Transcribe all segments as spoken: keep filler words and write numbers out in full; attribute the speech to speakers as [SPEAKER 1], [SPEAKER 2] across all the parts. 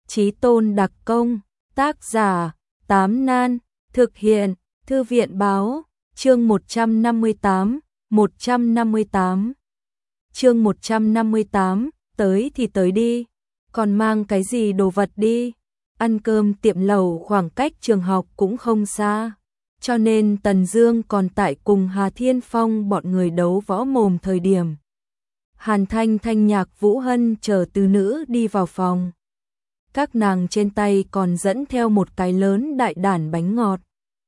[SPEAKER 1] Chí tôn đặc công, tác giả, Tám Nan, thực hiện, Thư viện báo, chương một trăm năm mươi tám, một trăm năm mươi tám. Chương một trăm năm mươi tám, tới thì tới đi, còn mang cái gì đồ vật đi. Ăn cơm tiệm lẩu khoảng cách trường học cũng không xa, cho nên Tần Dương còn tại cùng Hà Thiên Phong bọn người đấu võ mồm thời điểm. Hàn Thanh Thanh Nhạc Vũ Hân chờ tứ nữ đi vào phòng. Các nàng trên tay còn dẫn theo một cái lớn đại đản bánh ngọt.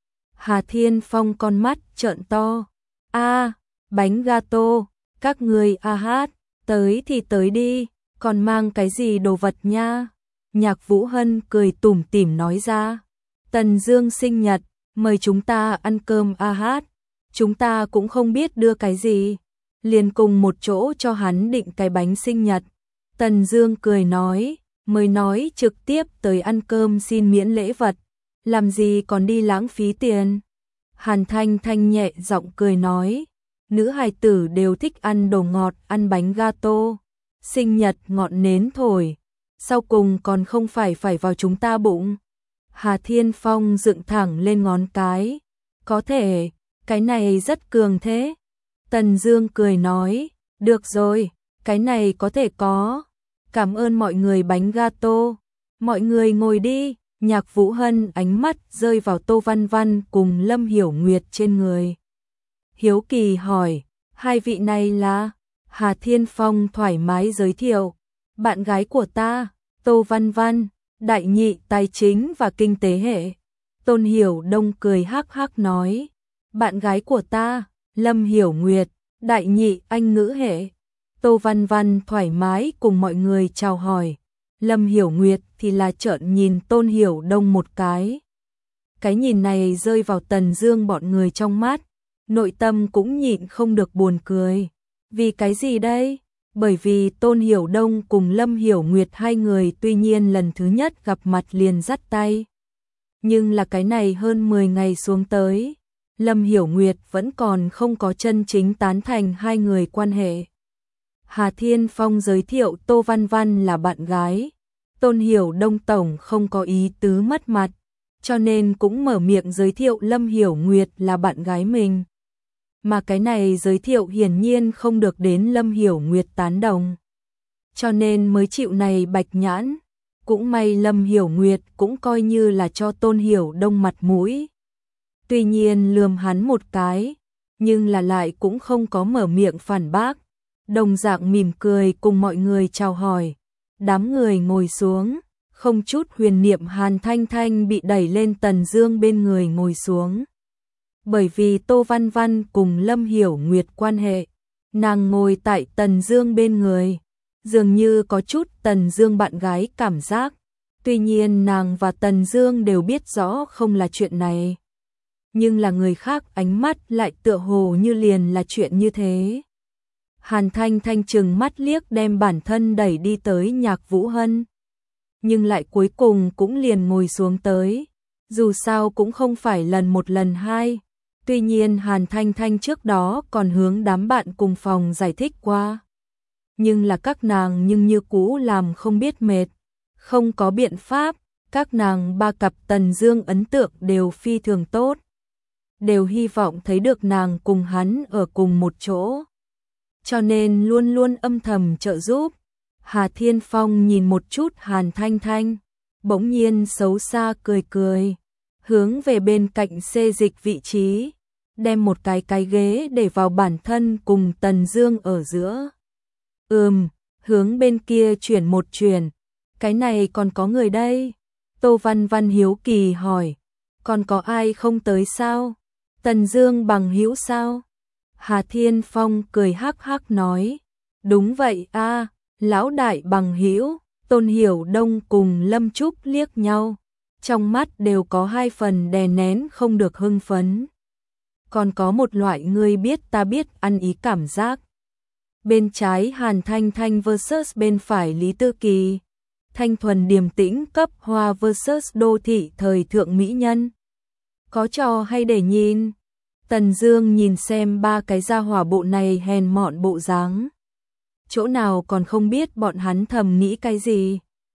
[SPEAKER 1] Hà Thiên Phong con mắt trợn to. A, bánh gato, các người a hát, tới thì tới đi, còn mang cái gì đồ vật nha? Nhạc Vũ Hân cười tủm tỉm nói ra. Tần Dương sinh nhật, mời chúng ta ăn cơm a hát, chúng ta cũng không biết đưa cái gì, liền cùng một chỗ cho hắn định cái bánh sinh nhật. Tần Dương cười nói, mới nói trực tiếp tới ăn cơm xin miễn lễ vật, làm gì còn đi lãng phí tiền. Hàn Thanh Thanh nhẹ giọng cười nói, nữ hài tử đều thích ăn đồ ngọt, ăn bánh gato, sinh nhật ngọn nến thổi, sau cùng còn không phải phải vào chúng ta bụng. Hà Thiên Phong dựng thẳng lên ngón cái, có thể, cái này rất cường thế. Tần Dương cười nói, được rồi, cái này có thể có. Cảm ơn mọi người bánh gato, mọi người ngồi đi. Nhạc Vũ Hân ánh mắt rơi vào Tô Văn Văn cùng Lâm Hiểu Nguyệt trên người. Hiếu kỳ hỏi, hai vị này là? Hà Thiên Phong thoải mái giới thiệu, bạn gái của ta, Tô Văn Văn, đại nhị tài chính và kinh tế hệ. Tôn Hiểu Đông cười hắc hắc nói, bạn gái của ta, Lâm Hiểu Nguyệt, đại nhị Anh ngữ hệ. Tô Văn Văn thoải mái cùng mọi người chào hỏi. Lâm Hiểu Nguyệt thì là trợn nhìn Tôn Hiểu Đông một cái. Cái nhìn này rơi vào Tần Dương bọn người trong mắt, nội tâm cũng nhịn không được buồn cười. Vì cái gì đây? Bởi vì Tôn Hiểu Đông cùng Lâm Hiểu Nguyệt hai người tuy nhiên lần thứ nhất gặp mặt liền dắt tay. Nhưng là cái này hơn mười ngày xuống tới, Lâm Hiểu Nguyệt vẫn còn không có chân chính tán thành hai người quan hệ. Hà Thiên Phong giới thiệu Tô Văn Văn là bạn gái. Tôn Hiểu Đông tổng không có ý tứ mất mặt, cho nên cũng mở miệng giới thiệu Lâm Hiểu Nguyệt là bạn gái mình. Mà cái này giới thiệu hiển nhiên không được đến Lâm Hiểu Nguyệt tán đồng, cho nên mới chịu này bạch nhãn. Cũng may Lâm Hiểu Nguyệt cũng coi như là cho Tôn Hiểu Đông mặt mũi. Tuy nhiên lườm hắn một cái, nhưng là lại cũng không có mở miệng phản bác. Đồng dạng mỉm cười cùng mọi người chào hỏi. Đám người ngồi xuống, không chút huyền niệm Hàn Thanh Thanh bị đẩy lên Tần Dương bên người ngồi xuống. Bởi vì Tô Văn Văn cùng Lâm Hiểu Nguyệt quan hệ, nàng ngồi tại Tần Dương bên người, dường như có chút Tần Dương bạn gái cảm giác. Tuy nhiên nàng và Tần Dương đều biết rõ không là chuyện này, nhưng là người khác ánh mắt lại tựa hồ như liền là chuyện như thế. Hàn Thanh Thanh trừng mắt liếc đem bản thân đẩy đi tới Nhạc Vũ Hân, nhưng lại cuối cùng cũng liền ngồi xuống tới. Dù sao cũng không phải lần một lần hai. Tuy nhiên Hàn Thanh Thanh trước đó còn hướng đám bạn cùng phòng giải thích qua, nhưng là các nàng nhưng như cũ làm không biết mệt. Không có biện pháp, các nàng ba cặp Tần Dương ấn tượng đều phi thường tốt, đều hy vọng thấy được nàng cùng hắn ở cùng một chỗ, cho nên luôn luôn âm thầm trợ giúp. Hà Thiên Phong nhìn một chút Hàn Thanh Thanh, bỗng nhiên xấu xa cười cười, hướng về bên cạnh xê dịch vị trí, đem một cái cái ghế để vào bản thân cùng Tần Dương ở giữa. Ừm, hướng bên kia chuyển một chuyển, cái này còn có người đây. Tô Văn Văn hiếu kỳ hỏi, còn có ai không tới sao? Tần Dương bằng hữu sao? Hà Thiên Phong cười hắc hắc nói, đúng vậy a, lão đại bằng hữu. Tôn Hiểu Đông cùng Lâm Trúc liếc nhau, trong mắt đều có hai phần đè nén không được hưng phấn. Còn có một loại người biết ta biết ăn ý cảm giác. Bên trái Hàn Thanh Thanh versus bên phải Lý Tư Kỳ, thanh thuần điềm tĩnh cấp hoa versus đô thị thời thượng mỹ nhân. Có trò hay để nhìn. Tần Dương nhìn xem ba cái gia hỏa bộ này hèn mọn bộ dáng, chỗ nào còn không biết bọn hắn thầm nghĩ cái gì.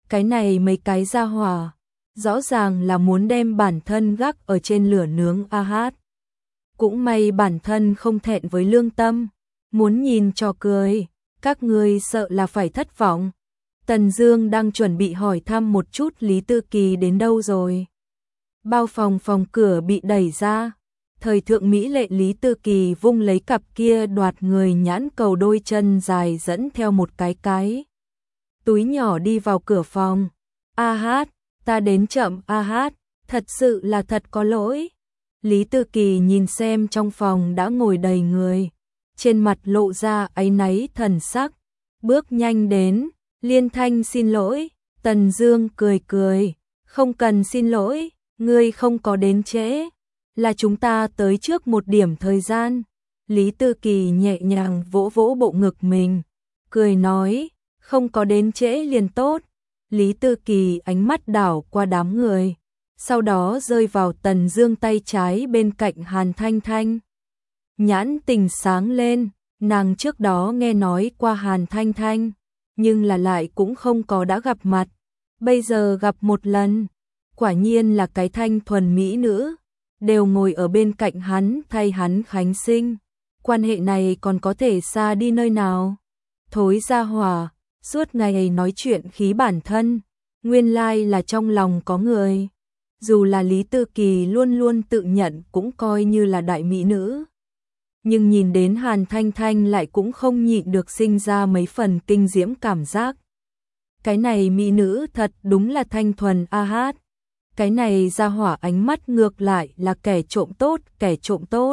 [SPEAKER 1] Cái này mấy cái gia hỏa, rõ ràng là muốn đem bản thân gác ở trên lửa nướng a hát. Cũng may bản thân không thẹn với lương tâm, muốn nhìn cho cười, các người sợ là phải thất vọng. Tần Dương đang chuẩn bị hỏi thăm một chút Lý Tư Kỳ đến đâu rồi. Bao phòng phòng cửa bị đẩy ra, thời thượng mỹ lệ Lý Tư Kỳ vung lấy cặp kia đoạt người nhãn cầu đôi chân dài dẫn theo một cái cái túi nhỏ đi vào cửa phòng. A hát, ta đến chậm a hát, thật sự là thật có lỗi. Lý Tư Kỳ nhìn xem trong phòng đã ngồi đầy người, trên mặt lộ ra áy náy thần sắc, bước nhanh đến, liên thanh xin lỗi. Tần Dương cười cười, không cần xin lỗi, ngươi không có đến trễ, là chúng ta tới trước một điểm thời gian. Lý Tư Kỳ nhẹ nhàng vỗ vỗ bộ ngực mình, cười nói, không có đến trễ liền tốt. Lý Tư Kỳ ánh mắt đảo qua đám người, sau đó rơi vào Tần Dương tay trái bên cạnh Hàn Thanh Thanh. Nhãn tình sáng lên, nàng trước đó nghe nói qua Hàn Thanh Thanh, nhưng là lại cũng không có đã gặp mặt, bây giờ gặp một lần, quả nhiên là cái thanh thuần mỹ nữ, đều ngồi ở bên cạnh hắn thay hắn khánh sinh, quan hệ này còn có thể xa đi nơi nào. Thối gia hỏa, suốt ngày nói chuyện khí bản thân, nguyên lai là trong lòng có người. Dù là Lý Tư Kỳ luôn luôn tự nhận cũng coi như là đại mỹ nữ, nhưng nhìn đến Hàn Thanh Thanh lại cũng không nhịn được sinh ra mấy phần kinh diễm cảm giác. Cái này mỹ nữ thật đúng là thanh thuần a hát. Cái này ra hỏa ánh mắt ngược lại là kẻ trộm tốt, kẻ trộm tốt.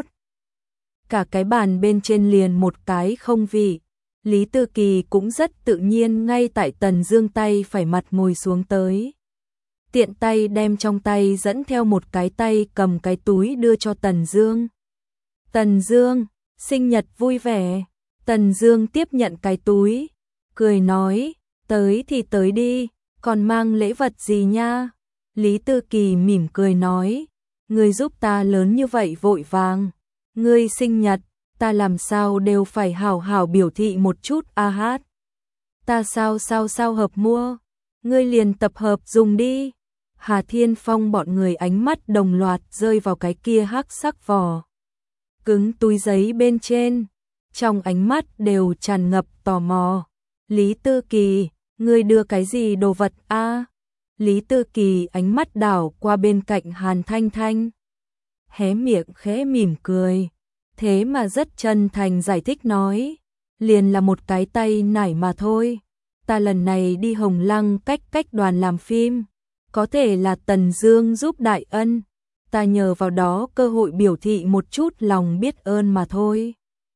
[SPEAKER 1] Cả cái bàn bên trên liền một cái không vị. Lý Tư Kỳ cũng rất tự nhiên ngay tại Tần Dương tay phải mặt ngồi xuống tới. Tiện tay đem trong tay dẫn theo một cái tay cầm cái túi đưa cho Tần Dương. Tần Dương, sinh nhật vui vẻ. Tần Dương tiếp nhận cái túi, cười nói, tới thì tới đi, còn mang lễ vật gì nha? Lý Tư Kỳ mỉm cười nói, ngươi giúp ta lớn như vậy vội vàng, ngươi sinh nhật, ta làm sao đều phải hảo hảo biểu thị một chút a hát. Ta sao sao sao hợp mua, ngươi liền tập hợp dùng đi. Hà Thiên Phong bọn người ánh mắt đồng loạt rơi vào cái kia hắc sắc vỏ cứng túi giấy bên trên, trong ánh mắt đều tràn ngập tò mò. Lý Tư Kỳ, ngươi đưa cái gì đồ vật a? Lý Tư Kỳ ánh mắt đảo qua bên cạnh Hàn Thanh Thanh, hé miệng khẽ mỉm cười, thế mà rất chân thành giải thích nói, liền là một cái tay nải mà thôi. Ta lần này đi Hồng Lăng cách cách đoàn làm phim, có thể là Tần Dương giúp đại ân, ta nhờ vào đó cơ hội biểu thị một chút lòng biết ơn mà thôi.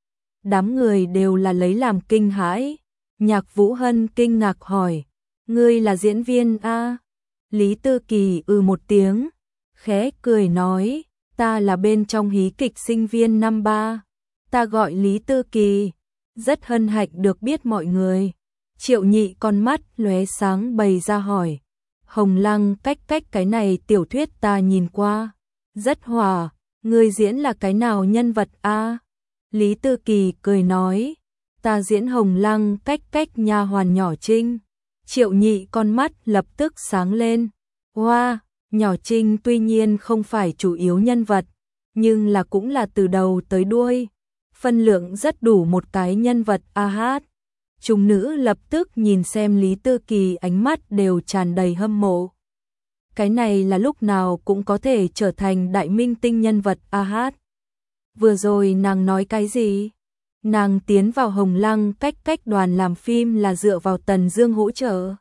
[SPEAKER 1] Đám người đều là lấy làm kinh hãi. Nhạc Vũ Hân kinh ngạc hỏi, ngươi là diễn viên a? Lý Tư Kỳ ư một tiếng, khẽ cười nói, ta là bên trong hí kịch sinh viên năm ba, ta gọi Lý Tư Kỳ, rất hân hạnh được biết mọi người. Triệu Nhị con mắt lóe sáng bày ra hỏi, Hồng Lăng cách cách cái này tiểu thuyết ta nhìn qua, rất hòa, ngươi diễn là cái nào nhân vật a? Lý Tư Kỳ cười nói, ta diễn Hồng Lăng cách cách nha hoàn nhỏ Trinh. Triệu Nhị con mắt lập tức sáng lên, hoa, wow, nhỏ Trinh tuy nhiên không phải chủ yếu nhân vật, nhưng là cũng là từ đầu tới đuôi, phân lượng rất đủ một cái nhân vật a hát. Chúng nữ lập tức nhìn xem Lý Tư Kỳ ánh mắt đều tràn đầy hâm mộ. Cái này là lúc nào cũng có thể trở thành đại minh tinh nhân vật a hát. Vừa rồi nàng nói cái gì? Nàng tiến vào Hồng Lăng cách cách đoàn làm phim là dựa vào Tần Dương hỗ trợ.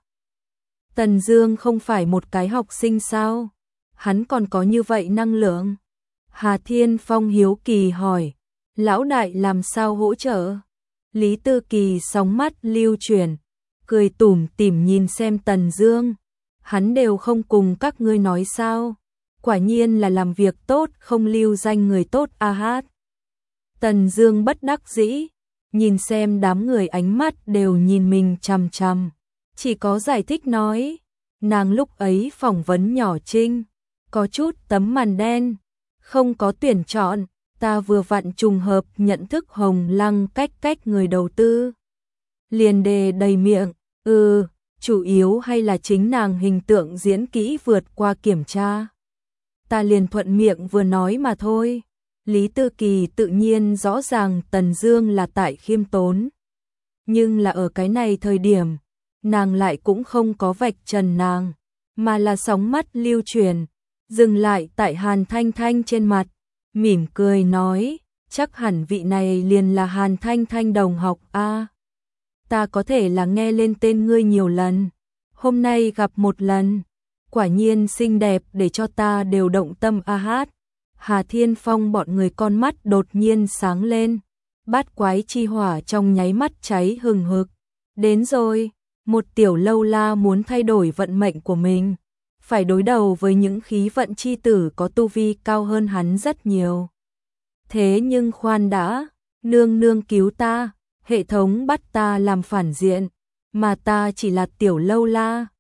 [SPEAKER 1] Tần Dương không phải một cái học sinh sao? Hắn còn có như vậy năng lượng? Hà Thiên Phong hiếu kỳ hỏi, lão đại làm sao hỗ trợ? Lý Tư Kỳ sóng mắt lưu chuyển, cười tủm tỉm nhìn xem Tần Dương, hắn đều không cùng các ngươi nói sao? Quả nhiên là làm việc tốt không lưu danh người tốt a hát. Tần Dương bất đắc dĩ, nhìn xem đám người ánh mắt đều nhìn mình chằm chằm, chỉ có giải thích nói, nàng lúc ấy phỏng vấn nhỏ Trinh, có chút tấm màn đen, không có tuyển chọn, ta vừa vặn trùng hợp nhận thức Hồng Lăng cách cách người đầu tư. Liền đề đầy miệng, ừ, chủ yếu hay là chính nàng hình tượng diễn kỹ vượt qua kiểm tra. Ta liền thuận miệng vừa nói mà thôi. Lý Tư Kỳ tự nhiên rõ ràng Tần Dương là tại khiêm tốn. Nhưng là ở cái này thời điểm, nàng lại cũng không có vạch trần nàng, mà là sóng mắt lưu chuyển, dừng lại tại Hàn Thanh Thanh trên mặt, mỉm cười nói, chắc hẳn vị này liền là Hàn Thanh Thanh đồng học a. Ta có thể là nghe lên tên ngươi nhiều lần, hôm nay gặp một lần, quả nhiên xinh đẹp để cho ta đều động tâm a hát. Hà Thiên Phong bọn người con mắt đột nhiên sáng lên, bát quái chi hỏa trong nháy mắt cháy hừng hực. Đến rồi, một tiểu lâu la muốn thay đổi vận mệnh của mình, phải đối đầu với những khí vận chi tử có tu vi cao hơn hắn rất nhiều. Thế nhưng khoan đã, nương nương cứu ta, hệ thống bắt ta làm phản diện, mà ta chỉ là tiểu lâu la,